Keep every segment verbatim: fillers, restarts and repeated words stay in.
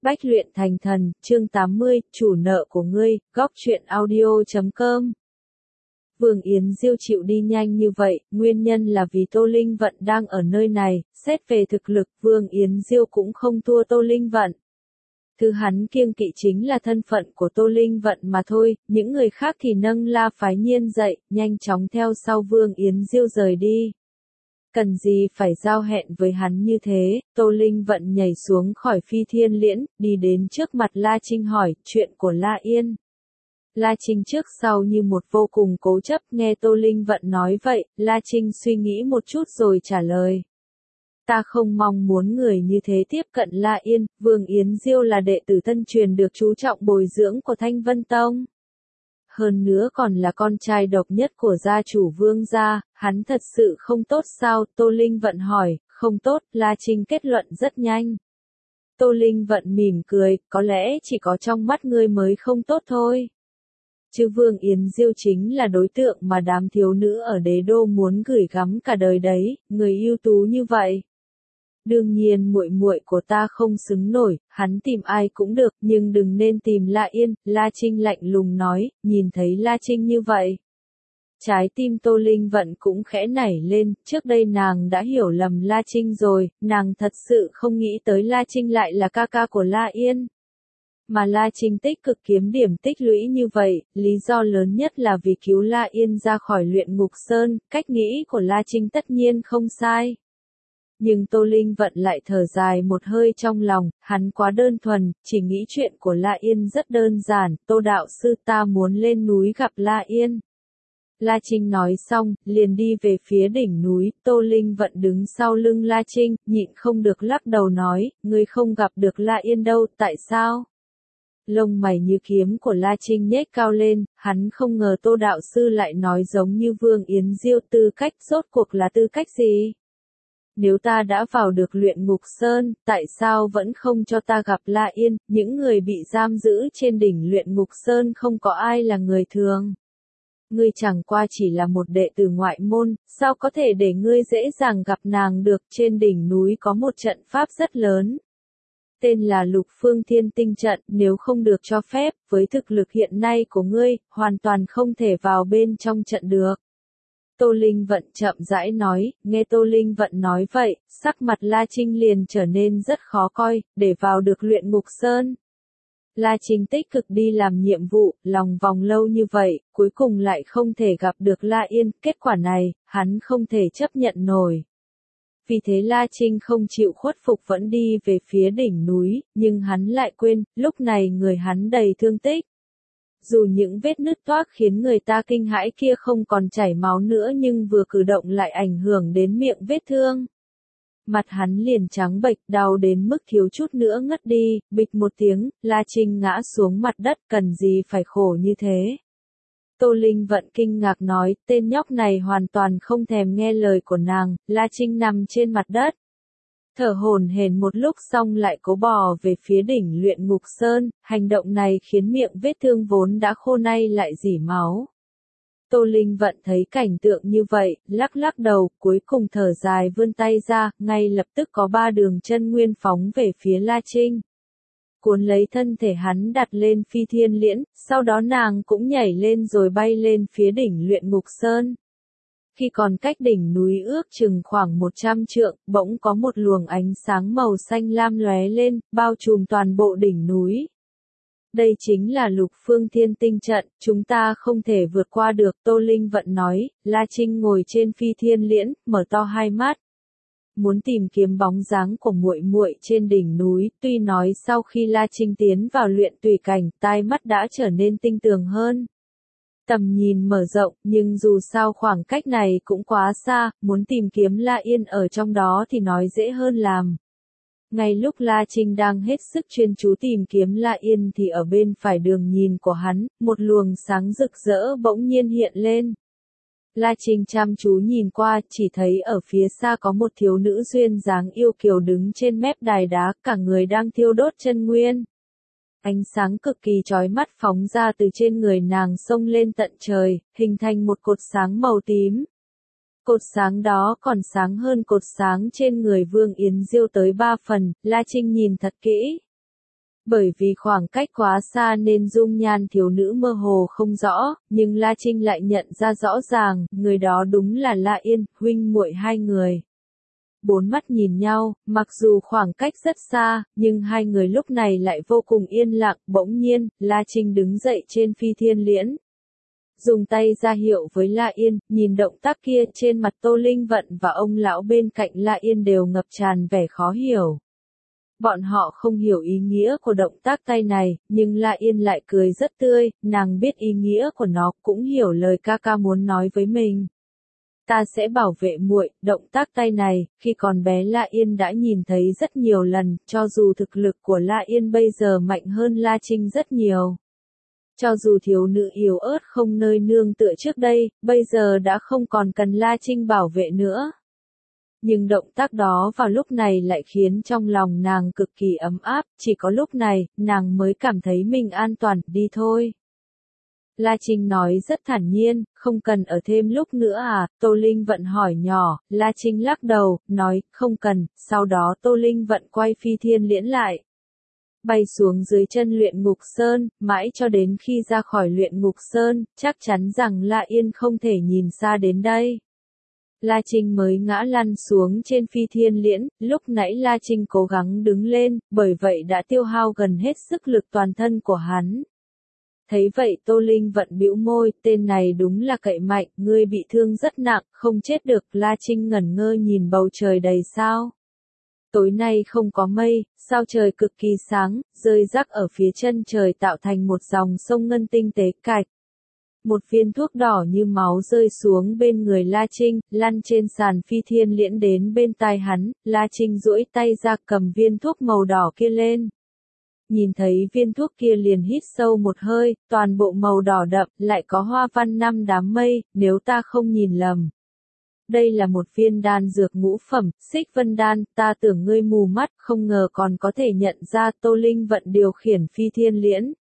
Bách luyện thành thần, chương tám mươi, chủ nợ của ngươi, góc truyện audio chấm com. Vương Yến Diêu chịu đi nhanh như vậy, nguyên nhân là vì Tô Linh Vận đang ở nơi này, xét về thực lực, Vương Yến Diêu cũng không thua Tô Linh Vận. Thứ hắn kiêng kỵ chính là thân phận của Tô Linh Vận mà thôi, những người khác thì nâng La Phái Nhiên dậy, nhanh chóng theo sau Vương Yến Diêu rời đi. Cần gì phải giao hẹn với hắn như thế, Tô Linh Vận nhảy xuống khỏi phi thiên liễn, đi đến trước mặt La Trinh hỏi, chuyện của La Yên. La Trinh trước sau như một vô cùng cố chấp, nghe Tô Linh Vận nói vậy, La Trinh suy nghĩ một chút rồi trả lời. Ta không mong muốn người như thế tiếp cận La Yên, Vương Yến Diêu là đệ tử thân truyền được chú trọng bồi dưỡng của Thanh Vân Tông. Hơn nữa còn là con trai độc nhất của gia chủ Vương gia, hắn thật sự không tốt sao? Tô Linh Vận hỏi, không tốt, La Trinh kết luận rất nhanh. Tô Linh Vận mỉm cười, có lẽ chỉ có trong mắt ngươi mới không tốt thôi. Chứ Vương Yến Diêu chính là đối tượng mà đám thiếu nữ ở đế đô muốn gửi gắm cả đời đấy, người ưu tú như vậy. Đương nhiên muội muội của ta không xứng nổi, hắn tìm ai cũng được, nhưng đừng nên tìm La Yên, La Trinh lạnh lùng nói, nhìn thấy La Trinh như vậy. Trái tim Tô Linh Vận cũng khẽ nảy lên, trước đây nàng đã hiểu lầm La Trinh rồi, nàng thật sự không nghĩ tới La Trinh lại là ca ca của La Yên. Mà La Trinh tích cực kiếm điểm tích lũy như vậy, lý do lớn nhất là vì cứu La Yên ra khỏi luyện ngục sơn, cách nghĩ của La Trinh tất nhiên không sai. Nhưng Tô Linh Vận lại thở dài một hơi trong lòng, hắn quá đơn thuần, chỉ nghĩ chuyện của La Yên rất đơn giản, Tô đạo sư ta muốn lên núi gặp La Yên. La Trinh nói xong, liền đi về phía đỉnh núi, Tô Linh Vận đứng sau lưng La Trinh, nhịn không được lắc đầu nói, ngươi không gặp được La Yên đâu, tại sao? Lông mày như kiếm của La Trinh nhếch cao lên, hắn không ngờ Tô đạo sư lại nói giống như Vương Yến Diêu, tư cách rốt cuộc là tư cách gì? Nếu ta đã vào được luyện ngục sơn, tại sao vẫn không cho ta gặp La Yên? Những người bị giam giữ trên đỉnh luyện ngục sơn không có ai là người thường. Ngươi chẳng qua chỉ là một đệ tử ngoại môn, sao có thể để ngươi dễ dàng gặp nàng được? Trên đỉnh núi có một trận pháp rất lớn. Tên là Lục Phương Thiên Tinh Trận, nếu không được cho phép, với thực lực hiện nay của ngươi, hoàn toàn không thể vào bên trong trận được. Tô Linh Vận chậm rãi nói, nghe Tô Linh Vận nói vậy, sắc mặt La Trinh liền trở nên rất khó coi, để vào được luyện ngục sơn. La Trinh tích cực đi làm nhiệm vụ, lòng vòng lâu như vậy, cuối cùng lại không thể gặp được La Yên, kết quả này, hắn không thể chấp nhận nổi. Vì thế La Trinh không chịu khuất phục vẫn đi về phía đỉnh núi, nhưng hắn lại quên, lúc này người hắn đầy thương tích. Dù những vết nứt toác khiến người ta kinh hãi kia không còn chảy máu nữa nhưng vừa cử động lại ảnh hưởng đến miệng vết thương. Mặt hắn liền trắng bệch, đau đến mức thiếu chút nữa ngất đi, bịch một tiếng, La Trinh ngã xuống mặt đất, cần gì phải khổ như thế. Tô Linh Vận kinh ngạc nói, tên nhóc này hoàn toàn không thèm nghe lời của nàng, La Trinh nằm trên mặt đất. Thở hổn hển một lúc xong lại cố bò về phía đỉnh luyện ngục sơn, hành động này khiến miệng vết thương vốn đã khô nay lại rỉ máu. Tô Linh Vận thấy cảnh tượng như vậy, lắc lắc đầu, cuối cùng thở dài vươn tay ra, ngay lập tức có ba đường chân nguyên phóng về phía La Trinh. Cuốn lấy thân thể hắn đặt lên phi thiên liễn, sau đó nàng cũng nhảy lên rồi bay lên phía đỉnh luyện ngục sơn. Khi còn cách đỉnh núi ước chừng khoảng một trăm trượng, bỗng có một luồng ánh sáng màu xanh lam lóe lên, bao trùm toàn bộ đỉnh núi. Đây chính là Lục Phương Thiên Tinh Trận, chúng ta không thể vượt qua được, Tô Linh Vận nói. La Trinh ngồi trên phi thiên liễn, mở to hai mắt. Muốn tìm kiếm bóng dáng của muội muội trên đỉnh núi, tuy nói sau khi La Trinh tiến vào luyện tùy cảnh, tai mắt đã trở nên tinh tường hơn. Tầm nhìn mở rộng, nhưng dù sao khoảng cách này cũng quá xa, muốn tìm kiếm La Yên ở trong đó thì nói dễ hơn làm. Ngay lúc La Trinh đang hết sức chuyên chú tìm kiếm La Yên thì ở bên phải đường nhìn của hắn, một luồng sáng rực rỡ bỗng nhiên hiện lên. La Trinh chăm chú nhìn qua, chỉ thấy ở phía xa có một thiếu nữ duyên dáng yêu kiều đứng trên mép đài đá, cả người đang thiêu đốt chân nguyên. Ánh sáng cực kỳ chói mắt phóng ra từ trên người nàng xông lên tận trời, hình thành một cột sáng màu tím. Cột sáng đó còn sáng hơn cột sáng trên người Vương Yến Diêu tới ba phần, La Trinh nhìn thật kỹ. Bởi vì khoảng cách quá xa nên dung nhan thiếu nữ mơ hồ không rõ, nhưng La Trinh lại nhận ra rõ ràng, người đó đúng là La Yên, huynh muội hai người. Bốn mắt nhìn nhau, mặc dù khoảng cách rất xa, nhưng hai người lúc này lại vô cùng yên lặng, bỗng nhiên, La Trinh đứng dậy trên phi thiên liễn. Dùng tay ra hiệu với La Yên, nhìn động tác kia trên mặt Tô Linh Vận và ông lão bên cạnh La Yên đều ngập tràn vẻ khó hiểu. Bọn họ không hiểu ý nghĩa của động tác tay này, nhưng La Yên lại cười rất tươi, nàng biết ý nghĩa của nó, cũng hiểu lời ca ca muốn nói với mình. Ta sẽ bảo vệ muội, động tác tay này, khi còn bé La Yên đã nhìn thấy rất nhiều lần, cho dù thực lực của La Yên bây giờ mạnh hơn La Trinh rất nhiều. Cho dù thiếu nữ yếu ớt không nơi nương tựa trước đây, bây giờ đã không còn cần La Trinh bảo vệ nữa. Nhưng động tác đó vào lúc này lại khiến trong lòng nàng cực kỳ ấm áp, chỉ có lúc này, nàng mới cảm thấy mình an toàn, đi thôi. La Trinh nói rất thản nhiên, không cần ở thêm lúc nữa à, Tô Linh Vận hỏi nhỏ, La Trinh lắc đầu, nói, không cần, sau đó Tô Linh Vận quay phi thiên liễn lại. Bay xuống dưới chân luyện ngục sơn, mãi cho đến khi ra khỏi luyện ngục sơn, chắc chắn rằng La Yên không thể nhìn xa đến đây. La Trinh mới ngã lăn xuống trên phi thiên liễn, lúc nãy La Trinh cố gắng đứng lên, bởi vậy đã tiêu hao gần hết sức lực toàn thân của hắn. Thấy vậy Tô Linh Vận bĩu môi, tên này đúng là cậy mạnh, ngươi bị thương rất nặng, không chết được, La Trinh ngẩn ngơ nhìn bầu trời đầy sao. Tối nay không có mây, sao trời cực kỳ sáng, rơi rác ở phía chân trời tạo thành một dòng sông ngân tinh tế cạch. Một viên thuốc đỏ như máu rơi xuống bên người La Trinh, lăn trên sàn phi thiên liễn đến bên tai hắn, La Trinh duỗi tay ra cầm viên thuốc màu đỏ kia lên. Nhìn thấy viên thuốc kia liền hít sâu một hơi, toàn bộ màu đỏ đậm, lại có hoa văn năm đám mây, nếu ta không nhìn lầm. Đây là một viên đan dược ngũ phẩm, Xích Vân Đan, ta tưởng ngươi mù mắt, không ngờ còn có thể nhận ra. Tô Linh Vận điều khiển phi thiên liễn.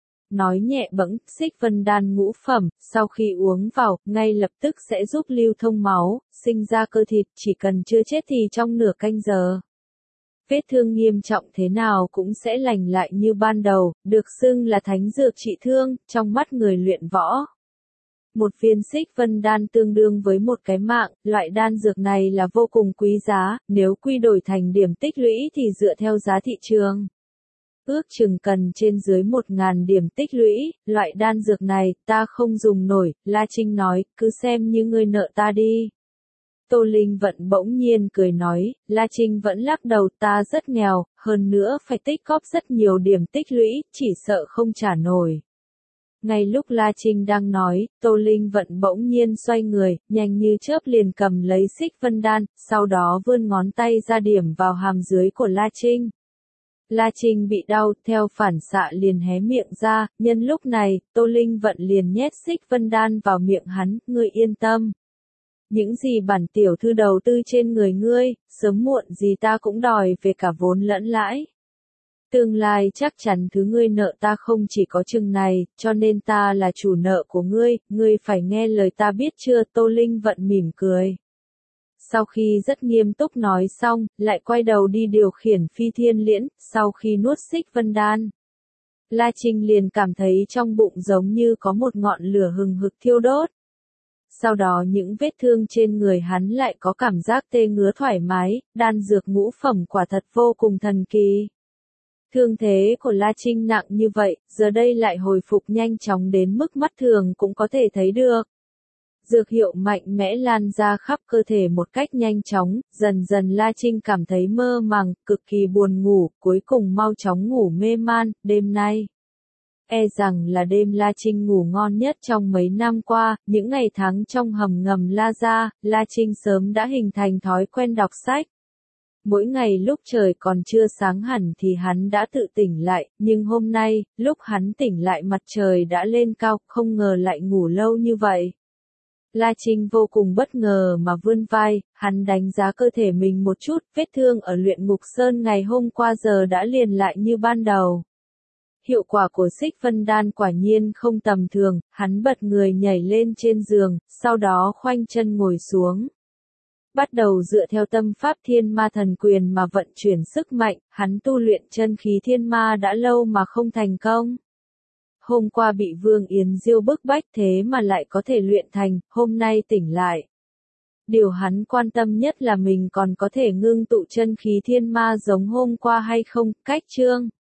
Nói nhẹ bẫng, Xích Vân Đan ngũ phẩm, sau khi uống vào, ngay lập tức sẽ giúp lưu thông máu, sinh ra cơ thịt, chỉ cần chưa chết thì trong nửa canh giờ. Vết thương nghiêm trọng thế nào cũng sẽ lành lại như ban đầu, được xưng là thánh dược trị thương, trong mắt người luyện võ. Một viên Xích Vân Đan tương đương với một cái mạng, loại đan dược này là vô cùng quý giá, nếu quy đổi thành điểm tích lũy thì dựa theo giá thị trường. Ước chừng cần trên dưới một ngàn điểm tích lũy, loại đan dược này, ta không dùng nổi, La Trinh nói, cứ xem như ngươi nợ ta đi. Tô Linh Vận bỗng nhiên cười nói, La Trinh vẫn lắc đầu, ta rất nghèo, hơn nữa phải tích góp rất nhiều điểm tích lũy, chỉ sợ không trả nổi. Ngay lúc La Trinh đang nói, Tô Linh Vận bỗng nhiên xoay người, nhanh như chớp liền cầm lấy Xích Vân Đan, sau đó vươn ngón tay ra điểm vào hàm dưới của La Trinh. La Trinh bị đau, theo phản xạ liền hé miệng ra, nhân lúc này, Tô Linh Vận liền nhét Xích Vân Đan vào miệng hắn, ngươi yên tâm. Những gì bản tiểu thư đầu tư trên người ngươi, sớm muộn gì ta cũng đòi về cả vốn lẫn lãi. Tương lai chắc chắn thứ ngươi nợ ta không chỉ có chừng này, cho nên ta là chủ nợ của ngươi, ngươi phải nghe lời ta biết chưa? Tô Linh Vận mỉm cười. Sau khi rất nghiêm túc nói xong, lại quay đầu đi điều khiển phi thiên liễn, sau khi nuốt Xích Vân Đan. La Trinh liền cảm thấy trong bụng giống như có một ngọn lửa hừng hực thiêu đốt. Sau đó những vết thương trên người hắn lại có cảm giác tê ngứa thoải mái, đan dược ngũ phẩm quả thật vô cùng thần kỳ. Thương thế của La Trinh nặng như vậy, giờ đây lại hồi phục nhanh chóng đến mức mắt thường cũng có thể thấy được. Dược hiệu mạnh mẽ lan ra khắp cơ thể một cách nhanh chóng, dần dần La Trinh cảm thấy mơ màng, cực kỳ buồn ngủ, cuối cùng mau chóng ngủ mê man. Đêm nay, e rằng là đêm La Trinh ngủ ngon nhất trong mấy năm qua, những ngày tháng trong hầm ngầm La Gia, La Trinh sớm đã hình thành thói quen đọc sách. Mỗi ngày lúc trời còn chưa sáng hẳn thì hắn đã tự tỉnh lại, nhưng hôm nay, lúc hắn tỉnh lại mặt trời đã lên cao, không ngờ lại ngủ lâu như vậy. La Trinh vô cùng bất ngờ mà vươn vai, hắn đánh giá cơ thể mình một chút, vết thương ở luyện ngục sơn ngày hôm qua giờ đã liền lại như ban đầu. Hiệu quả của Xích Vân Đan quả nhiên không tầm thường, hắn bật người nhảy lên trên giường, sau đó khoanh chân ngồi xuống. bắt đầu dựa theo tâm pháp thiên ma thần quyền mà vận chuyển sức mạnh, hắn tu luyện chân khí thiên ma đã lâu mà không thành công. Hôm qua bị Vương Yến Diêu bức bách thế mà lại có thể luyện thành, hôm nay tỉnh lại. Điều hắn quan tâm nhất là mình còn có thể ngưng tụ chân khí thiên ma giống hôm qua hay không, cách chương.